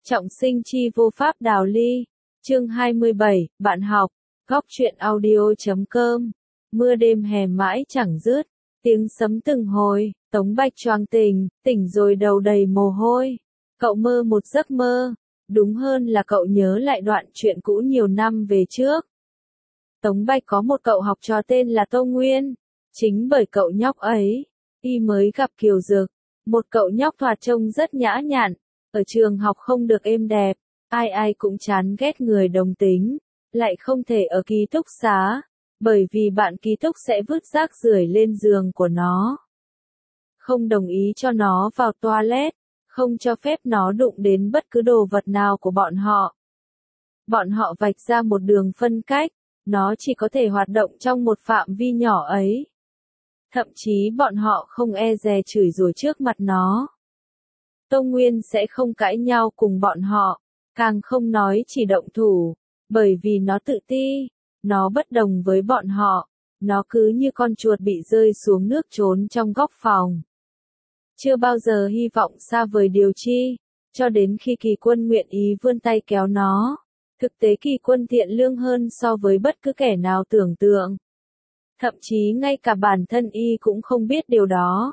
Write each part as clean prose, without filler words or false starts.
Trọng sinh chi vô pháp đào ly. Chương 27, bạn học. Góc truyện audio.com. Mưa đêm hè mãi chẳng dứt, tiếng sấm từng hồi, Tống Bạch choàng tỉnh rồi đầu đầy mồ hôi. Cậu mơ một giấc mơ, đúng hơn là cậu nhớ lại đoạn chuyện cũ nhiều năm về trước. Tống Bạch có một cậu học trò tên là Tô Nguyên. Chính bởi cậu nhóc ấy, y mới gặp Kiều Dực, một cậu nhóc thoạt trông rất nhã nhặn, ở trường học không được êm đẹp, ai cũng chán ghét người đồng tính, lại không thể ở ký túc xá, bởi vì bạn ký túc sẽ vứt rác rưởi lên giường của nó. Không đồng ý cho nó vào toilet, không cho phép nó đụng đến bất cứ đồ vật nào của bọn họ. Bọn họ vạch ra một đường phân cách, nó chỉ có thể hoạt động trong một phạm vi nhỏ ấy. Thậm chí bọn họ không e dè chửi rủa trước mặt nó. Tô Nguyên sẽ không cãi nhau cùng bọn họ, càng không nói chỉ động thủ, bởi vì nó tự ti, nó bất đồng với bọn họ, nó cứ như con chuột bị rơi xuống nước trốn trong góc phòng. Chưa bao giờ hy vọng xa vời điều chi, cho đến khi Kỳ Quân nguyện ý vươn tay kéo nó. Thực tế Kỳ Quân thiện lương hơn so với bất cứ kẻ nào tưởng tượng. Thậm chí ngay cả bản thân y cũng không biết điều đó.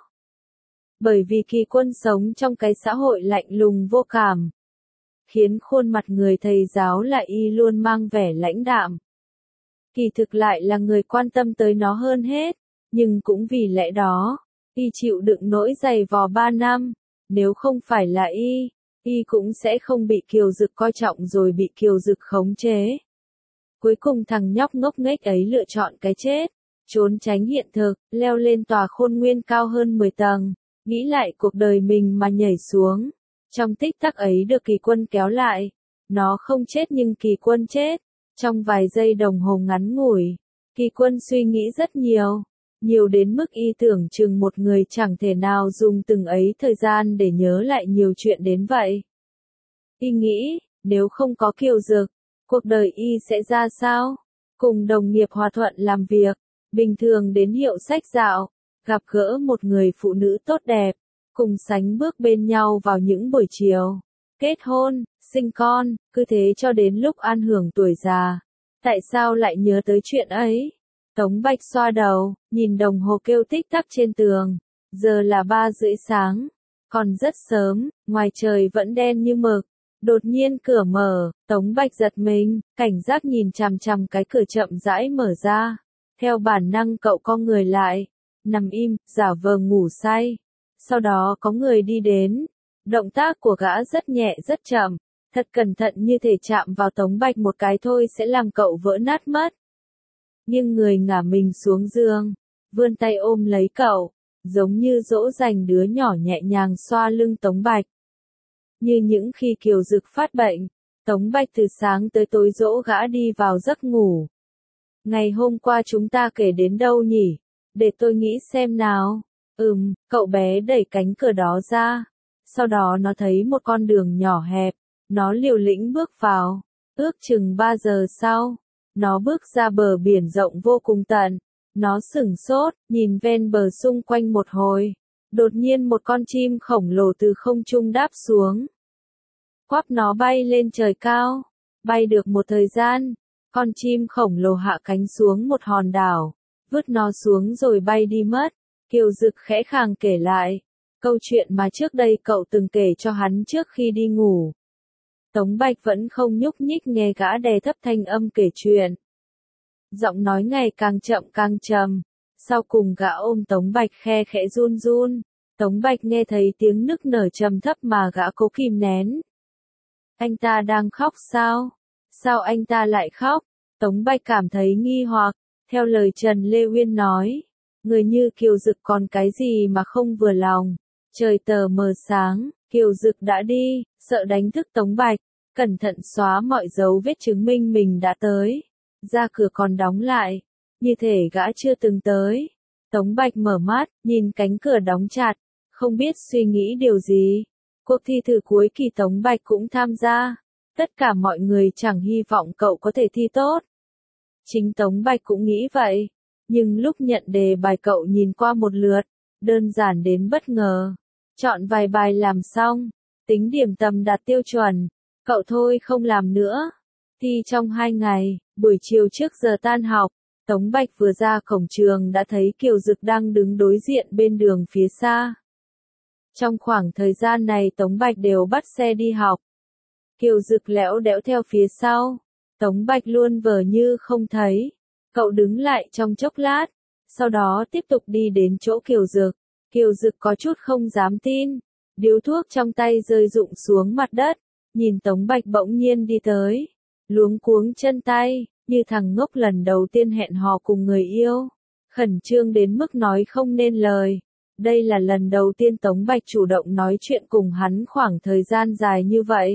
Bởi vì Kỳ Quân sống trong cái xã hội lạnh lùng vô cảm, khiến khuôn mặt người thầy giáo là y luôn mang vẻ lãnh đạm. Kỳ thực lại là người quan tâm tới nó hơn hết, nhưng cũng vì lẽ đó, y chịu đựng nỗi dày vò 3 năm, nếu không phải là y cũng sẽ không bị Kiều Dực coi trọng rồi bị Kiều Dực khống chế. Cuối cùng thằng nhóc ngốc nghếch ấy lựa chọn cái chết, trốn tránh hiện thực, leo lên tòa khôn nguyên cao hơn 10 tầng, nghĩ lại cuộc đời mình mà nhảy xuống. Trong tích tắc ấy được Kỳ Quân kéo lại, nó không chết nhưng Kỳ Quân chết. Trong vài giây đồng hồ ngắn ngủi, Kỳ Quân suy nghĩ rất nhiều, nhiều đến mức y tưởng chừng một người chẳng thể nào dùng từng ấy thời gian để nhớ lại nhiều chuyện đến vậy. Y nghĩ, nếu không có Kiều Dực, cuộc đời y sẽ ra sao? Cùng đồng nghiệp hòa thuận làm việc, bình thường đến hiệu sách dạo, gặp gỡ một người phụ nữ tốt đẹp, cùng sánh bước bên nhau vào những buổi chiều, kết hôn, sinh con, cứ thế cho đến lúc an hưởng tuổi già. Tại sao lại nhớ tới chuyện ấy? Tống Bạch xoa đầu, nhìn đồng hồ kêu tích tắc trên tường, giờ là 3:30 sáng, còn rất sớm, ngoài trời vẫn đen như mực. Đột nhiên cửa mở, Tống Bạch giật mình, cảnh giác nhìn chằm chằm cái cửa chậm rãi mở ra. Theo bản năng cậu co người lại, nằm im, giả vờ ngủ say. Sau đó có người đi đến, động tác của gã rất nhẹ rất chậm, thật cẩn thận như thể chạm vào Tống Bạch một cái thôi sẽ làm cậu vỡ nát mất. Nhưng người ngả mình xuống giường, vươn tay ôm lấy cậu, giống như dỗ dành đứa nhỏ nhẹ nhàng xoa lưng Tống Bạch. Như những khi Kiều Dực phát bệnh, Tống Bạch từ sáng tới tối dỗ gã đi vào giấc ngủ. Ngày hôm qua chúng ta kể đến đâu nhỉ? Để tôi nghĩ xem nào. Cậu bé đẩy cánh cửa đó ra. Sau đó nó thấy một con đường nhỏ hẹp, nó liều lĩnh bước vào. Ước chừng 3 giờ sau, nó bước ra bờ biển rộng vô cùng tận. Nó sửng sốt, nhìn ven bờ xung quanh một hồi. Đột nhiên một con chim khổng lồ từ không trung đáp xuống. Quắp nó bay lên trời cao. Bay được một thời gian, con chim khổng lồ hạ cánh xuống một hòn đảo, vứt nó xuống rồi bay đi mất. Kiều Dực khẽ khàng kể lại câu chuyện mà trước đây cậu từng kể cho hắn trước khi đi ngủ. Tống Bạch vẫn không nhúc nhích nghe gã đè thấp thanh âm kể chuyện. Giọng nói ngày càng chậm càng trầm. Sau cùng gã ôm Tống Bạch khe khẽ run run. Tống Bạch nghe thấy tiếng nức nở trầm thấp mà gã cố kìm nén. Anh ta đang khóc sao? Sao anh ta lại khóc? Tống Bạch cảm thấy nghi hoặc. Theo lời Trần Lê Uyên nói, người như Kiều Dực còn cái gì mà không vừa lòng. Trời tờ mờ sáng, Kiều Dực đã đi, sợ đánh thức Tống Bạch, cẩn thận xóa mọi dấu vết chứng minh mình đã tới. Ra cửa còn đóng lại, như thể gã chưa từng tới. Tống Bạch mở mắt, nhìn cánh cửa đóng chặt, không biết suy nghĩ điều gì. Cuộc thi thử cuối kỳ Tống Bạch cũng tham gia. Tất cả mọi người chẳng hy vọng cậu có thể thi tốt. Chính Tống Bạch cũng nghĩ vậy. Nhưng lúc nhận đề bài cậu nhìn qua một lượt, đơn giản đến bất ngờ. Chọn vài bài làm xong, tính điểm tầm đạt tiêu chuẩn, Cậu thôi không làm nữa. Thi trong 2 ngày, buổi chiều trước giờ tan học, Tống Bạch vừa ra cổng trường đã thấy Kiều Dực đang đứng đối diện bên đường phía xa. Trong khoảng thời gian này Tống Bạch đều bắt xe đi học. Kiều Dực lẽo đẽo theo phía sau. Tống Bạch luôn vờ như không thấy. Cậu đứng lại trong chốc lát, sau đó tiếp tục đi đến chỗ Kiều Dực. Kiều Dực có chút không dám tin. Điếu thuốc trong tay rơi rụng xuống mặt đất. Nhìn Tống Bạch bỗng nhiên đi tới. Luống cuống chân tay, như thằng ngốc lần đầu tiên hẹn hò cùng người yêu. Khẩn trương đến mức nói không nên lời. Đây là lần đầu tiên Tống Bạch chủ động nói chuyện cùng hắn khoảng thời gian dài như vậy.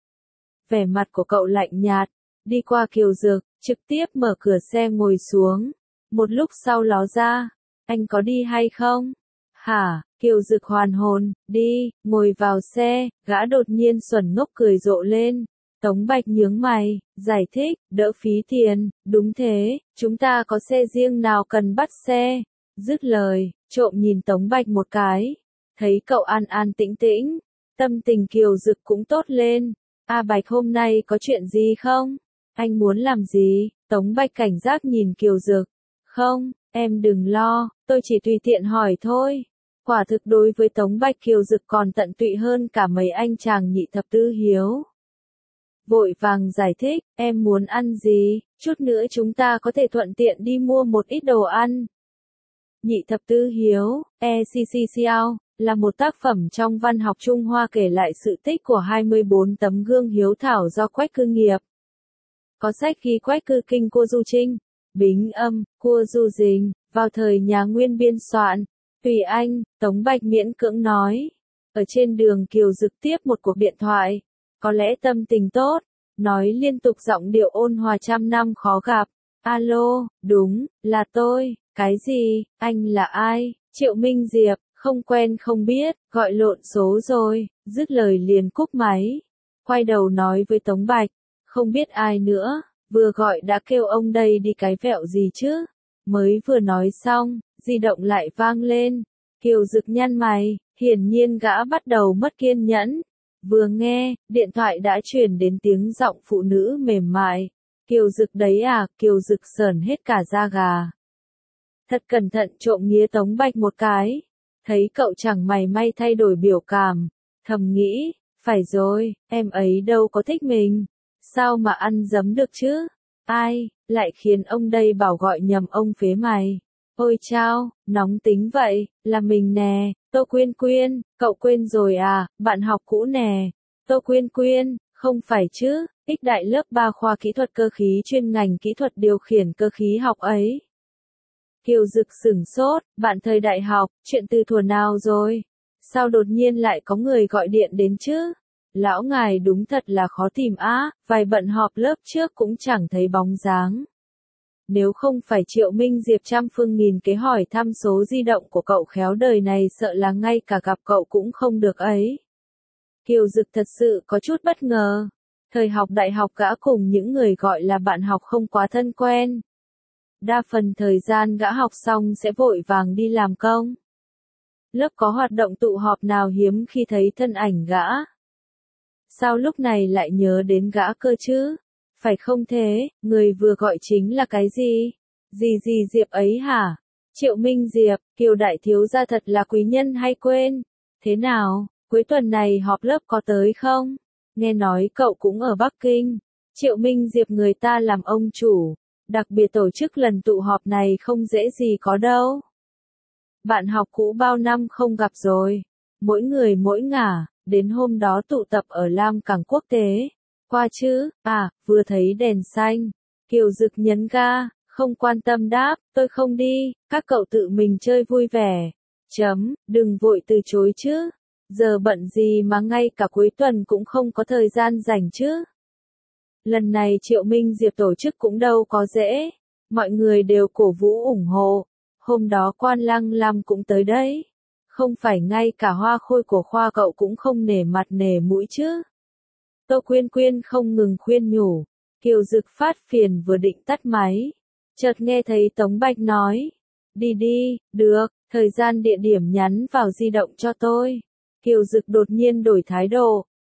Vẻ mặt của cậu lạnh nhạt, đi qua Kiều Dực, trực tiếp mở cửa xe ngồi xuống. Một lúc sau ló ra, anh có đi hay không? Hả? Kiều Dực hoàn hồn, đi, ngồi vào xe, gã đột nhiên xuẩn ngốc cười rộ lên. Tống Bạch nhướng mày, giải thích, đỡ phí tiền, đúng thế, chúng ta có xe riêng nào cần bắt xe. Dứt lời, trộm nhìn Tống Bạch một cái, thấy cậu an an tĩnh tĩnh, tâm tình Kiều Dực cũng tốt lên. A Bạch hôm nay có chuyện gì không? Anh muốn làm gì? Tống Bạch cảnh giác nhìn Kiều Dực. Không, em đừng lo, tôi chỉ tùy tiện hỏi thôi. Quả thực đối với Tống Bạch Kiều Dực còn tận tụy hơn cả mấy anh chàng nhị thập tứ hiếu. Vội vàng giải thích, em muốn ăn gì, chút nữa chúng ta có thể thuận tiện đi mua một ít đồ ăn. Nhị thập tứ hiếu, ECCCL, là một tác phẩm trong văn học Trung Hoa kể lại sự tích của 24 tấm gương hiếu thảo do Quách Cư nghiệp. Có sách ghi Quách Cư kinh Cua Du Trinh, Bính Âm, Cua Du Dình, vào thời nhà Nguyên biên soạn. Tùy anh, Tống Bạch miễn cưỡng nói. Ở trên đường Kiều Dực tiếp một cuộc điện thoại. Có lẽ tâm tình tốt, nói liên tục giọng điệu ôn hòa trăm năm khó gặp. Alo, đúng, là tôi, cái gì, anh là ai? Triệu Minh Diệp, không quen không biết, gọi lộn số rồi, dứt lời liền cúp máy. Quay đầu nói với Tống Bạch, không biết ai nữa, vừa gọi đã kêu ông đây đi cái vẹo gì chứ? Mới vừa nói xong, di động lại vang lên. Kiều Dực nhăn mày, hiển nhiên gã bắt đầu mất kiên nhẫn. Vừa nghe, điện thoại đã truyền đến tiếng giọng phụ nữ mềm mại. Kiều Dực đấy à? Kiều Dực sởn hết cả da gà. Thật cẩn thận trộm nghía Tống Bạch một cái. Thấy cậu chẳng mày may thay đổi biểu cảm. Thầm nghĩ, phải rồi, em ấy đâu có thích mình. Sao mà ăn dấm được chứ? Ai, lại khiến ông đây bảo gọi nhầm ông phế mày. Ôi chao, nóng tính vậy, là mình nè, Tô Quyên Quyên, cậu quên rồi à, bạn học cũ nè. Tô Quyên Quyên, không phải chứ, ích đại lớp 3 khoa kỹ thuật cơ khí chuyên ngành kỹ thuật điều khiển cơ khí học ấy. Kiều Dực sửng sốt, bạn thời đại học, chuyện từ thuở nào rồi? Sao đột nhiên lại có người gọi điện đến chứ? Lão ngài đúng thật là khó tìm á, vài bận họp lớp trước cũng chẳng thấy bóng dáng. Nếu không phải Triệu Minh Diệp trăm phương nghìn kế hỏi thăm số di động của cậu khéo đời này sợ là ngay cả gặp cậu cũng không được ấy. Kiều Dực thật sự có chút bất ngờ. Thời học đại học gã cùng những người gọi là bạn học không quá thân quen. Đa phần thời gian gã học xong sẽ vội vàng đi làm công. Lớp có hoạt động tụ họp nào hiếm khi thấy thân ảnh gã. Sao lúc này lại nhớ đến gã cơ chứ? Phải không thế, người vừa gọi chính là cái gì? Gì Diệp ấy hả? Triệu Minh Diệp, Kiều đại thiếu gia thật là quý nhân hay quên? Thế nào, cuối tuần này họp lớp có tới không? Nghe nói cậu cũng ở Bắc Kinh. Triệu Minh Diệp người ta làm ông chủ. Đặc biệt tổ chức lần tụ họp này không dễ gì có đâu. Bạn học cũ bao năm không gặp rồi. Mỗi người mỗi ngả, đến hôm đó tụ tập ở Lam Cảng Quốc tế. Qua chứ, à, vừa thấy đèn xanh. Kiều Dực nhấn ga, không quan tâm đáp, tôi không đi, các cậu tự mình chơi vui vẻ. Đừng vội từ chối chứ. Giờ bận gì mà ngay cả cuối tuần cũng không có thời gian rảnh chứ. Lần này Triệu Minh Diệp tổ chức cũng đâu có dễ. Mọi người đều cổ vũ ủng hộ. Hôm đó Quan Lăng Lam cũng tới đấy. Không phải ngay cả Hoa Khôi của khoa cậu cũng không nể mặt nể mũi chứ. Tô Quyên Quyên không ngừng khuyên nhủ. Kiều Dực phát phiền vừa định tắt máy. Chợt nghe thấy Tống Bạch nói. Đi, được, thời gian địa điểm nhắn vào di động cho tôi. Kiều Dực đột nhiên đổi thái độ.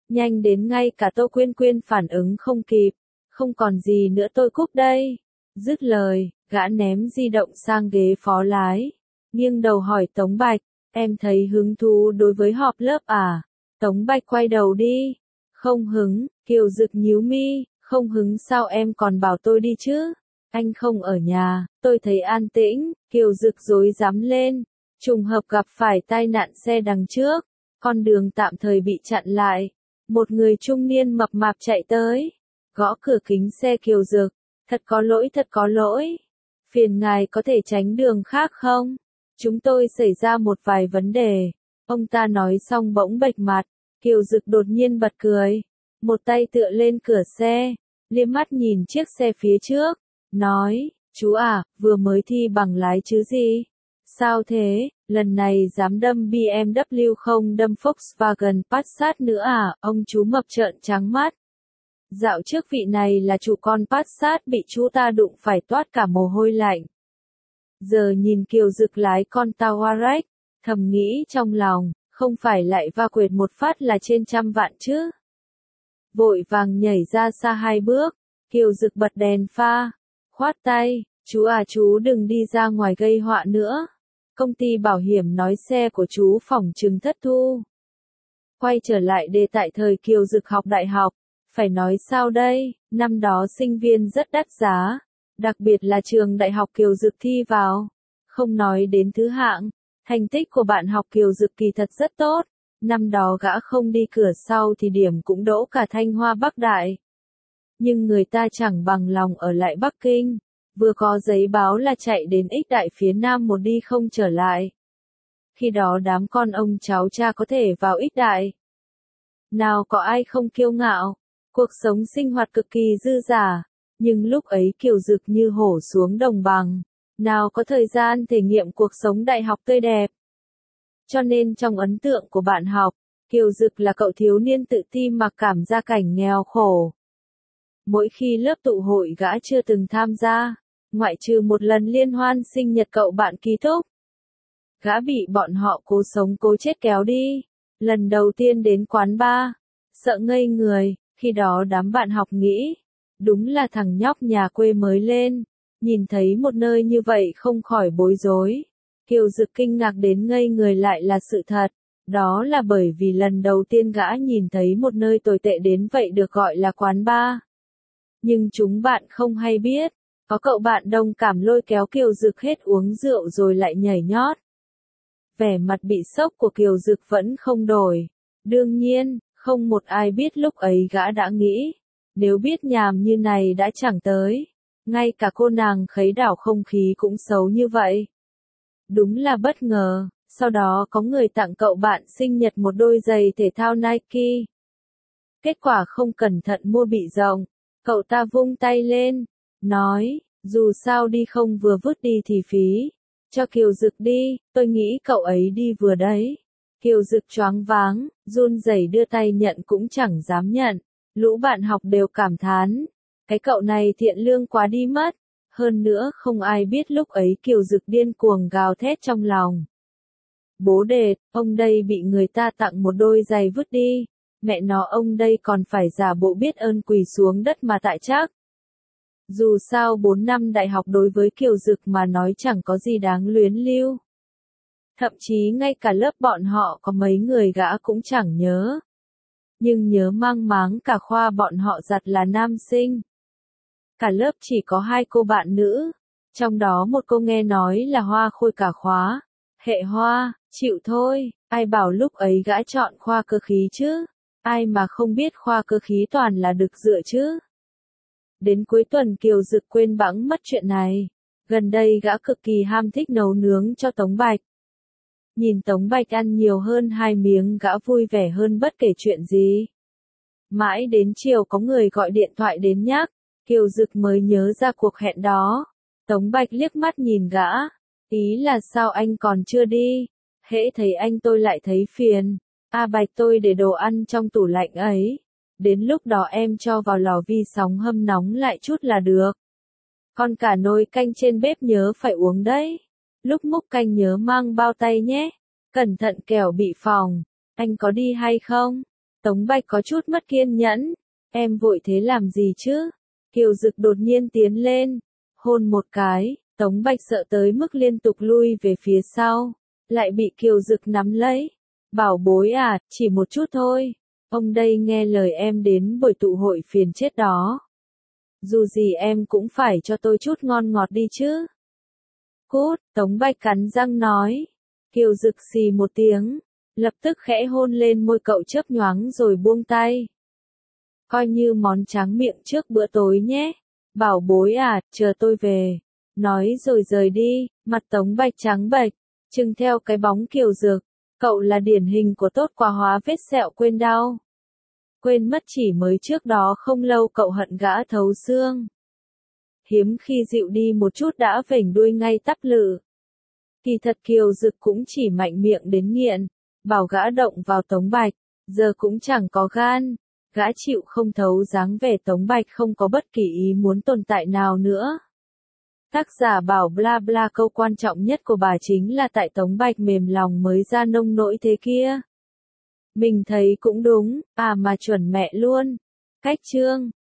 Nhanh đến ngay cả Tô Quyên Quyên phản ứng không kịp. Không còn gì nữa tôi cúp đây. Dứt lời, gã ném di động sang ghế phó lái. Nghiêng đầu hỏi Tống Bạch, em thấy hứng thú đối với họp lớp à? Tống Bạch quay đầu đi. Không hứng, Kiều Dực nhíu mi, không hứng sao em còn bảo tôi đi chứ? Anh không ở nhà, tôi thấy an tĩnh, Kiều Dực rối rắm lên. Trùng hợp gặp phải tai nạn xe đằng trước, con đường tạm thời bị chặn lại. Một người trung niên mập mạp chạy tới, gõ cửa kính xe Kiều Dực. Thật có lỗi, thật có lỗi. Phiền ngài có thể tránh đường khác không? Chúng tôi xảy ra một vài vấn đề. Ông ta nói xong bỗng bệch mặt. Kiều Dực đột nhiên bật cười. Một tay tựa lên cửa xe, liếc mắt nhìn chiếc xe phía trước. Nói, chú à, vừa mới thi bằng lái chứ gì? Sao thế, lần này dám đâm BMW không đâm Volkswagen Passat nữa à? Ông chú mập trợn trắng mắt. Dạo trước vị này là chủ con Passat bị chú ta đụng phải toát cả mồ hôi lạnh. Giờ nhìn Kiều Dực lái con Touareg, thầm nghĩ trong lòng, không phải lại va quệt một phát là trên 100 vạn chứ. Vội vàng nhảy ra xa 2 bước, Kiều Dực bật đèn pha, khoát tay, chú à chú đừng đi ra ngoài gây họa nữa. Công ty bảo hiểm nói xe của chú phỏng chừng thất thu. Quay trở lại đề tại thời Kiều Dực học đại học. Phải nói sao đây, năm đó sinh viên rất đắt giá, đặc biệt là trường đại học Kiều Dực thi vào. Không nói đến thứ hạng, thành tích của bạn học Kiều Dực kỳ thật rất tốt, năm đó gã không đi cửa sau thì điểm cũng đỗ cả Thanh Hoa Bắc Đại. Nhưng người ta chẳng bằng lòng ở lại Bắc Kinh, vừa có giấy báo là chạy đến Ích Đại phía Nam một đi không trở lại. Khi đó đám con ông cháu cha có thể vào Ích Đại. Nào có ai không kiêu ngạo. Cuộc sống sinh hoạt cực kỳ dư dả, nhưng lúc ấy Kiều Dực như hổ xuống đồng bằng, nào có thời gian thể nghiệm cuộc sống đại học tươi đẹp. Cho nên trong ấn tượng của bạn học, Kiều Dực là cậu thiếu niên tự ti mặc cảm gia cảnh nghèo khổ. Mỗi khi lớp tụ hội gã chưa từng tham gia, ngoại trừ một lần liên hoan sinh nhật cậu bạn ký túc. Gã bị bọn họ cố sống cố chết kéo đi, lần đầu tiên đến quán bar, sợ ngây người. Khi đó đám bạn học nghĩ, đúng là thằng nhóc nhà quê mới lên, nhìn thấy một nơi như vậy không khỏi bối rối. Kiều Dực kinh ngạc đến ngây người lại là sự thật, đó là bởi vì lần đầu tiên gã nhìn thấy một nơi tồi tệ đến vậy được gọi là quán bar. Nhưng chúng bạn không hay biết, có cậu bạn đồng cảm lôi kéo Kiều Dực hết uống rượu rồi lại nhảy nhót. Vẻ mặt bị sốc của Kiều Dực vẫn không đổi. Đương nhiên, không một ai biết lúc ấy gã đã nghĩ, nếu biết nhàm như này đã chẳng tới, ngay cả cô nàng khấy đảo không khí cũng xấu như vậy. Đúng là bất ngờ, sau đó có người tặng cậu bạn sinh nhật một đôi giày thể thao Nike. Kết quả không cẩn thận mua bị rộng, cậu ta vung tay lên, nói, dù sao đi không vừa vứt đi thì phí, cho Kiều Dực đi, tôi nghĩ cậu ấy đi vừa đấy. Kiều Dực choáng váng, run rẩy đưa tay nhận cũng chẳng dám nhận. Lũ bạn học đều cảm thán. Cái cậu này thiện lương quá đi mất. Hơn nữa không ai biết lúc ấy Kiều Dực điên cuồng gào thét trong lòng. Bố đệt, ông đây bị người ta tặng một đôi giày vứt đi. Mẹ nó ông đây còn phải giả bộ biết ơn quỳ xuống đất mà tại chắc. Dù sao 4 năm đại học đối với Kiều Dực mà nói chẳng có gì đáng luyến lưu. Thậm chí ngay cả lớp bọn họ có mấy người gã cũng chẳng nhớ. Nhưng nhớ mang máng cả khoa bọn họ giặt là nam sinh. Cả lớp chỉ có 2 cô bạn nữ. Trong đó một cô nghe nói là hoa khôi cả khóa. Hệ hoa, chịu thôi, ai bảo lúc ấy gã chọn khoa cơ khí chứ. Ai mà không biết khoa cơ khí toàn là đực dựa chứ. Đến cuối tuần Kiều Dực quên bẵng mất chuyện này. Gần đây gã cực kỳ ham thích nấu nướng cho Tống Bạch. Nhìn Tống Bạch ăn nhiều hơn 2 miếng gã vui vẻ hơn bất kể chuyện gì. Mãi đến chiều có người gọi điện thoại đến nhắc, Kiều Dực mới nhớ ra cuộc hẹn đó. Tống Bạch liếc mắt nhìn gã, ý là sao anh còn chưa đi, hễ thấy anh tôi lại thấy phiền. A Bạch tôi để đồ ăn trong tủ lạnh ấy, đến lúc đó em cho vào lò vi sóng hâm nóng lại chút là được. Còn cả nồi canh trên bếp nhớ phải uống đấy. Lúc múc canh nhớ mang bao tay nhé. Cẩn thận kẻo bị phỏng. Anh có đi hay không? Tống Bạch có chút mất kiên nhẫn. Em vội thế làm gì chứ? Kiều Dực đột nhiên tiến lên, hôn một cái, Tống Bạch sợ tới mức liên tục lui về phía sau, lại bị Kiều Dực nắm lấy. Bảo bối à, chỉ một chút thôi. Ông đây nghe lời em đến buổi tụ hội phiền chết đó. Dù gì em cũng phải cho tôi chút ngon ngọt đi chứ. Cút, Tống Bạch cắn răng nói. Kiều Dực xì một tiếng, lập tức khẽ hôn lên môi cậu chớp nhoáng rồi buông tay. Coi như món tráng miệng trước bữa tối nhé. Bảo bối à, chờ tôi về. Nói rồi rời đi, mặt Tống Bạch trắng bệch, chừng theo cái bóng Kiều Dực. Cậu là điển hình của tốt quá hóa vết sẹo quên đau. Quên mất chỉ mới trước đó không lâu cậu hận gã thấu xương. Hiếm khi dịu đi một chút đã vểnh đuôi ngay tắp lự. Kỳ thật Kiều Dực cũng chỉ mạnh miệng đến nghiện, bảo gã động vào Tống Bạch, giờ cũng chẳng có gan. Gã chịu không thấu dáng vẻ Tống Bạch không có bất kỳ ý muốn tồn tại nào nữa. Tác giả bảo bla bla câu quan trọng nhất của bà chính là tại Tống Bạch mềm lòng mới ra nông nỗi thế kia. Mình thấy cũng đúng, à mà chuẩn mẹ luôn. Cách chương